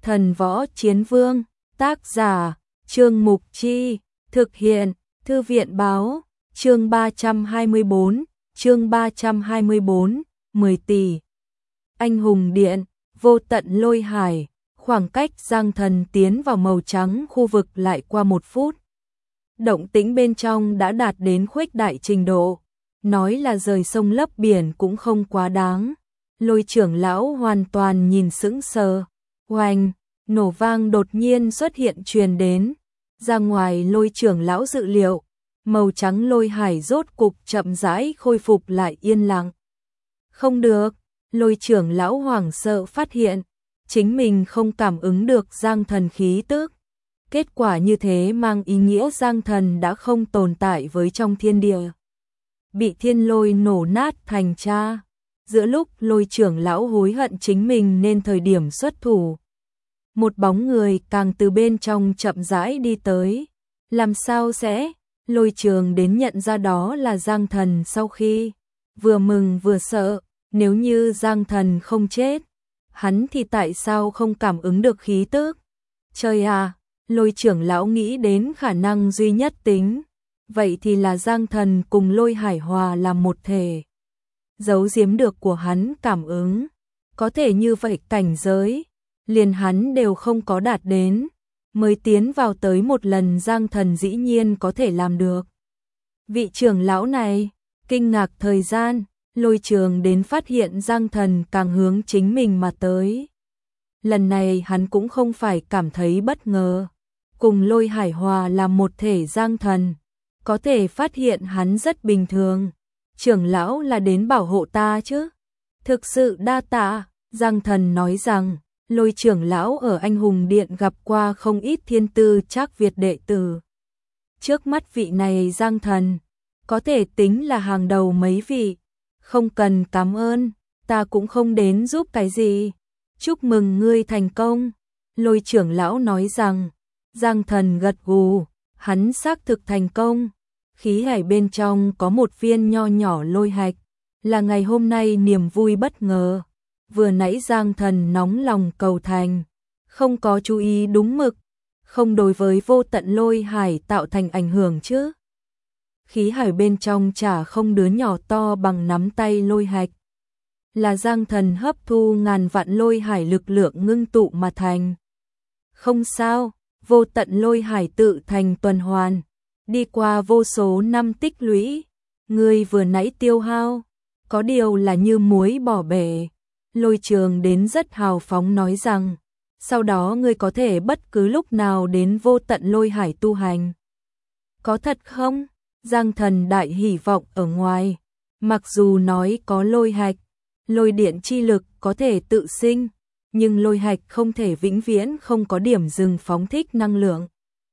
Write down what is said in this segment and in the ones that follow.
Thần Võ Chiến Vương, tác giả, Trương Mục Chi, thực hiện, Thư viện Báo, chương 324, 10 tỷ. Anh hùng điện, vô tận lôi hải, khoảng cách Giang Thần tiến vào màu trắng khu vực lại qua 1 phút. Động tĩnh bên trong đã đạt đến khuếch đại trình độ, nói là rời sông lấp biển cũng không quá đáng. Lôi trưởng lão hoàn toàn nhìn sững sờ. Oanh, nổ vang đột nhiên xuất hiện truyền đến. Ra ngoài lôi trưởng lão dự liệu, màu trắng lôi hải rốt cục chậm rãi khôi phục lại yên lặng. Không được, lôi trưởng lão hoảng sợ phát hiện, chính mình không cảm ứng được Giang Thần khí tức. Kết quả như thế mang ý nghĩa Giang Thần đã không tồn tại với trong thiên địa. Bị thiên lôi nổ nát thành tro. Giữa lúc lôi trưởng lão hối hận chính mình nên thời điểm xuất thủ. Một bóng người càng từ bên trong chậm rãi đi tới. Làm sao sẽ? Lôi trường đến nhận ra đó là Giang Thần sau khi vừa mừng vừa sợ. Nếu như Giang Thần không chết, hắn thì tại sao không cảm ứng được khí tức? Trời à, lôi trưởng lão nghĩ đến khả năng duy nhất tính. Vậy thì là Giang Thần cùng lôi hải hòa làm một thể. Giấu giếm được của hắn cảm ứng. Có thể như vậy cảnh giới, liền hắn đều không có đạt đến. Mới tiến vào tới một lần Giang Thần dĩ nhiên có thể làm được. Vị trưởng lão này, kinh ngạc thời gian, lôi trường đến phát hiện Giang Thần càng hướng chính mình mà tới. Lần này hắn cũng không phải cảm thấy bất ngờ. Cùng lôi hải hòa làm một thể Giang Thần, có thể phát hiện hắn rất bình thường. Trưởng lão là đến bảo hộ ta chứ? Thực sự đa tạ, Giang Thần nói rằng, lôi trưởng lão ở Anh Hùng Điện gặp qua không ít thiên tư Trác Việt đệ tử. Trước mắt vị này Giang Thần, có thể tính là hàng đầu mấy vị. Không cần cảm ơn, ta cũng không đến giúp cái gì. Chúc mừng ngươi thành công. Lôi trưởng lão nói rằng, Giang Thần gật gù, hắn xác thực thành công. Khí hải bên trong có một viên nho nhỏ lôi hạch, là ngày hôm nay niềm vui bất ngờ. Vừa nãy Giang Thần nóng lòng cầu thành, không có chú ý đúng mực, không đối với vô tận lôi hải tạo thành ảnh hưởng chứ. Khí hải bên trong chả không đứa nhỏ to bằng nắm tay lôi hạch. Là Giang Thần hấp thu ngàn vạn lôi hải lực lượng ngưng tụ mà thành. Không sao, vô tận lôi hải tự thành tuần hoàn. Đi qua vô số năm tích lũy, ngươi vừa nãy tiêu hao, có điều là như muối bỏ bể. Lôi trường đến rất hào phóng nói rằng, sau đó ngươi có thể bất cứ lúc nào đến vô tận lôi hải tu hành. Có thật không? Giang Thần đại hy vọng ở ngoài, mặc dù nói có lôi hạch, lôi điện chi lực có thể tự sinh, nhưng lôi hạch không thể vĩnh viễn không có điểm dừng phóng thích năng lượng.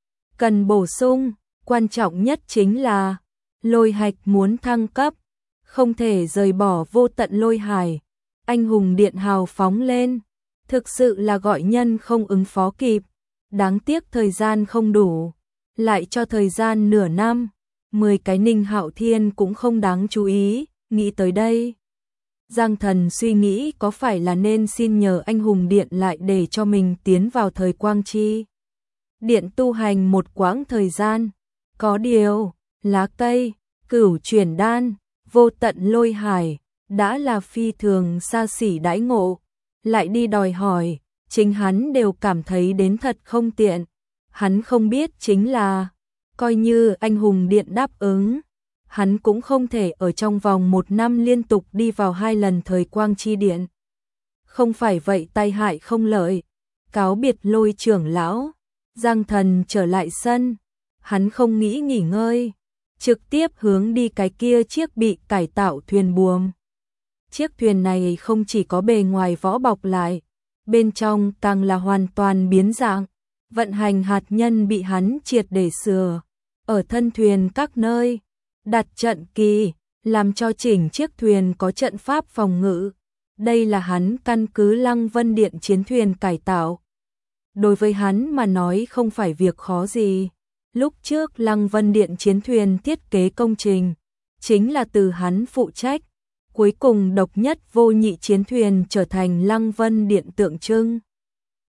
Cần bổ sung. Quan trọng nhất chính là, lôi hạch muốn thăng cấp, không thể rời bỏ vô tận lôi hải. Anh hùng điện hào phóng lên, thực sự là gọi nhân không ứng phó kịp. Đáng tiếc thời gian không đủ, lại cho thời gian nửa năm, 10 cái Ninh Hạo Thiên cũng không đáng chú ý. Nghĩ tới đây, Giang Thần suy nghĩ có phải là nên xin nhờ anh hùng điện lại để cho mình tiến vào thời quang chi điện tu hành một quãng thời gian. Có điều, lá cây, cửu chuyển đan, vô tận lôi hải, đã là phi thường xa xỉ đãi ngộ. Lại đi đòi hỏi, chính hắn đều cảm thấy đến thật không tiện. Hắn không biết chính là, coi như anh hùng điện đáp ứng, hắn cũng không thể ở trong vòng 1 năm liên tục đi vào 2 lần thời quang chi điện. Không phải vậy tai hại không lợi. Cáo biệt lôi trưởng lão, Giang Thần trở lại sân. Hắn không nghĩ nghỉ ngơi, trực tiếp hướng đi cái kia chiếc bị cải tạo thuyền buồm. Chiếc thuyền này không chỉ có bề ngoài vỏ bọc lại, bên trong càng là hoàn toàn biến dạng. Vận hành hạt nhân bị hắn triệt để sửa, ở thân thuyền các nơi đặt trận kỳ, làm cho chỉnh chiếc thuyền có trận pháp phòng ngự. Đây là hắn căn cứ Lăng Vân Điện chiến thuyền cải tạo. Đối với hắn mà nói không phải việc khó gì. Lúc trước Lăng Vân Điện chiến thuyền thiết kế công trình, chính là từ hắn phụ trách. Cuối cùng độc nhất vô nhị chiến thuyền trở thành Lăng Vân Điện tượng trưng.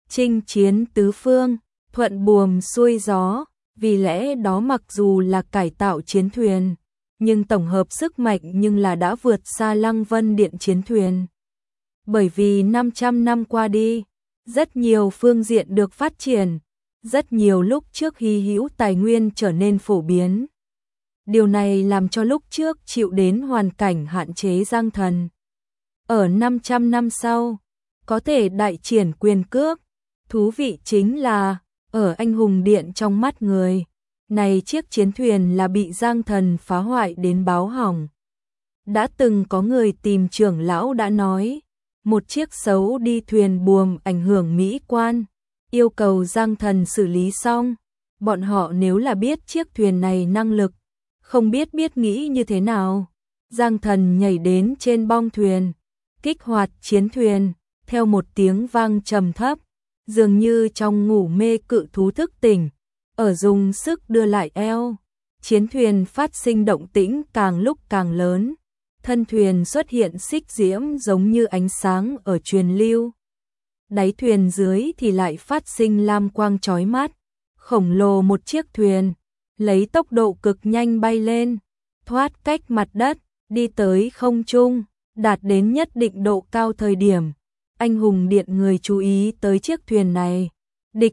chinh chiến tứ phương, thuận buồm xuôi gió, vì lẽ đó mặc dù là cải tạo chiến thuyền, nhưng tổng hợp sức mạnh nhưng là đã vượt xa Lăng Vân Điện chiến thuyền. Bởi vì 500 năm qua đi, rất nhiều phương diện được phát triển, rất nhiều lúc trước hy hữu tài nguyên trở nên phổ biến. Điều này làm cho lúc trước chịu đến hoàn cảnh hạn chế Giang Thần. Ở 500 năm sau, có thể đại triển quyền cước, thú vị chính là, ở Anh Hùng Điện trong mắt người, này chiếc chiến thuyền là bị Giang Thần phá hoại đến báo hỏng. Đã từng có người tìm trưởng lão đã nói, một chiếc xấu đi thuyền buồm ảnh hưởng mỹ quan, yêu cầu Giang Thần xử lý xong. Bọn họ nếu là biết chiếc thuyền này năng lực, không biết nghĩ như thế nào. Giang Thần nhảy đến trên bong thuyền, kích hoạt chiến thuyền, theo một tiếng vang trầm thấp, dường như trong ngủ mê cự thú thức tỉnh, ở dùng sức đưa lại eo. Chiến thuyền phát sinh động tĩnh càng lúc càng lớn, thân thuyền xuất hiện xích diễm giống như ánh sáng ở truyền lưu. Đáy thuyền dưới thì lại phát sinh lam quang chói mắt, khổng lồ một chiếc thuyền, lấy tốc độ cực nhanh bay lên, thoát cách mặt đất, đi tới không trung, đạt đến nhất định độ cao thời điểm. Anh Hùng Điện người chú ý tới chiếc thuyền này, địch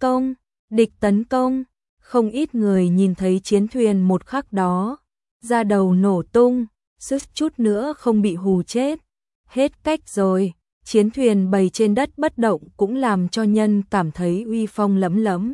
tấn công, không ít người nhìn thấy chiến thuyền một khắc đó, da đầu nổ tung, suýt chút nữa không bị hù chết. Hết cách rồi, chiến thuyền bày trên đất bất động cũng làm cho nhân cảm thấy uy phong lẫm lẫm.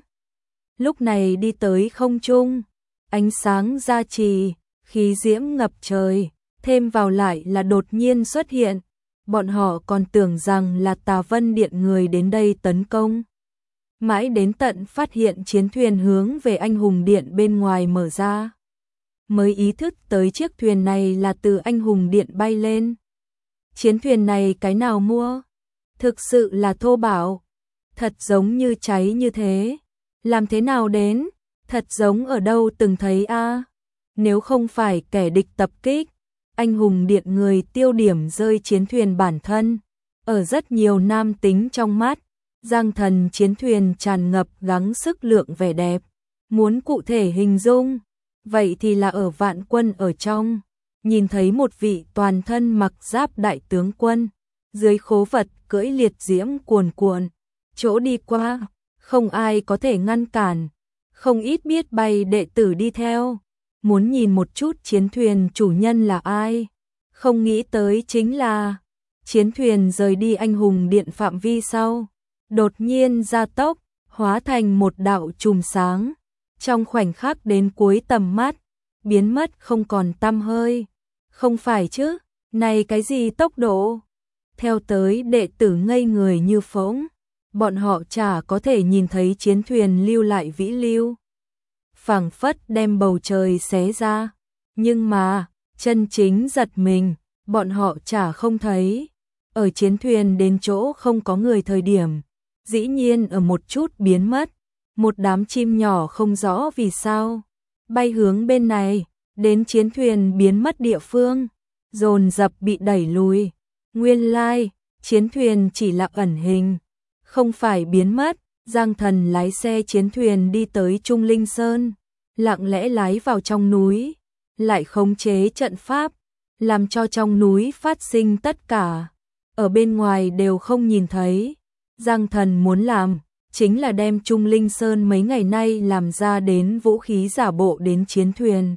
Lúc này đi tới không trung, ánh sáng gia trì, khí diễm ngập trời, thêm vào lại là đột nhiên xuất hiện. Bọn họ còn tưởng rằng là Tà Vân Điện người đến đây tấn công. Mãi đến tận phát hiện chiến thuyền hướng về Anh Hùng Điện bên ngoài mở ra, mới ý thức tới chiếc thuyền này là từ Anh Hùng Điện bay lên. Chiến thuyền này cái nào mua? Thực sự là thô bạo, thật giống như cháy như thế. Làm thế nào đến? Thật giống ở đâu từng thấy a? Nếu không phải kẻ địch tập kích, Anh Hùng Điện người tiêu điểm rơi chiến thuyền bản thân. Ở rất nhiều nam tính trong mắt, Giang Thần chiến thuyền tràn ngập gắng sức lượng vẻ đẹp. Muốn cụ thể hình dung, vậy thì là ở Vạn Quân ở trong, nhìn thấy một vị toàn thân mặc giáp đại tướng quân, dưới khố vật cưỡi liệt diễm cuồn cuộn, chỗ đi qua, không ai có thể ngăn cản, không ít biết bay đệ tử đi theo, muốn nhìn một chút chiến thuyền chủ nhân là ai, không nghĩ tới chính là chiến thuyền rời đi Anh Hùng Điện phạm vi sau, đột nhiên gia tốc, hóa thành một đạo chùm sáng, trong khoảnh khắc đến cuối tầm mắt, biến mất không còn tăm hơi. Không phải chứ, này cái gì tốc độ? Theo tới đệ tử ngây người như phỗng, bọn họ chả có thể nhìn thấy chiến thuyền lưu lại vĩ lưu, phảng phất đem bầu trời xé ra, nhưng mà, chân chính giật mình, bọn họ chả không thấy. Ở chiến thuyền đến chỗ không có người thời điểm, dĩ nhiên ở một chút biến mất, một đám chim nhỏ không rõ vì sao, bay hướng bên này, đến chiến thuyền biến mất địa phương, dồn dập bị đẩy lùi. Nguyên lai, chiến thuyền chỉ là ẩn hình, không phải biến mất. Giang Thần lái xe chiến thuyền đi tới Trung Linh Sơn, lặng lẽ lái vào trong núi, lại khống chế trận pháp, làm cho trong núi phát sinh tất cả, ở bên ngoài đều không nhìn thấy. Giang Thần muốn làm, chính là đem Trung Linh Sơn mấy ngày nay làm ra đến vũ khí giả bộ đến chiến thuyền.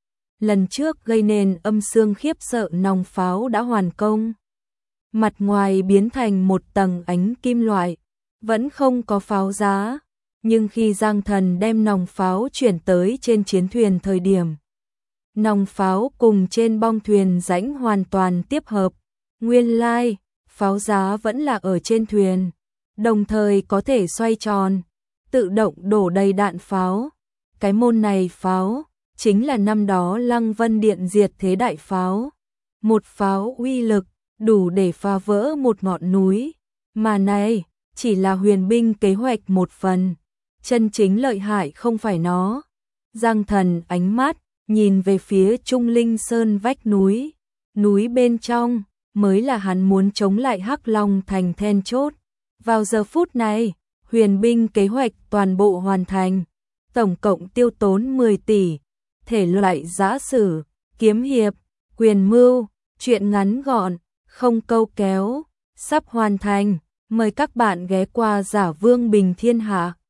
Lần trước gây nên âm xương khiếp sợ nòng pháo đã hoàn công. Mặt ngoài biến thành một tầng ánh kim loại, vẫn không có pháo giá, nhưng khi Giang Thần đem nòng pháo chuyển tới trên chiến thuyền thời điểm, nòng pháo cùng trên bong thuyền rãnh hoàn toàn tiếp hợp. Nguyên lai, pháo giá vẫn là ở trên thuyền, đồng thời có thể xoay tròn, tự động đổ đầy đạn pháo. Cái môn này pháo, chính là năm đó Lăng Vân Điện diệt thế đại pháo. Một pháo uy lực, đủ để phá vỡ một ngọn núi. Mà này, chỉ là huyền binh kế hoạch một phần. Chân chính lợi hại không phải nó. Giang Thần ánh mắt, nhìn về phía Trung Linh Sơn vách núi. Núi bên trong, mới là hắn muốn chống lại Hắc Long thành then chốt. Vào giờ phút này, huyền binh kế hoạch toàn bộ hoàn thành, tổng cộng tiêu tốn 10 tỷ, thể loại giã sử, kiếm hiệp, quyền mưu, truyện ngắn gọn, không câu kéo, sắp hoàn thành. Mời các bạn ghé qua Giả Vương Bình Thiên Hạ.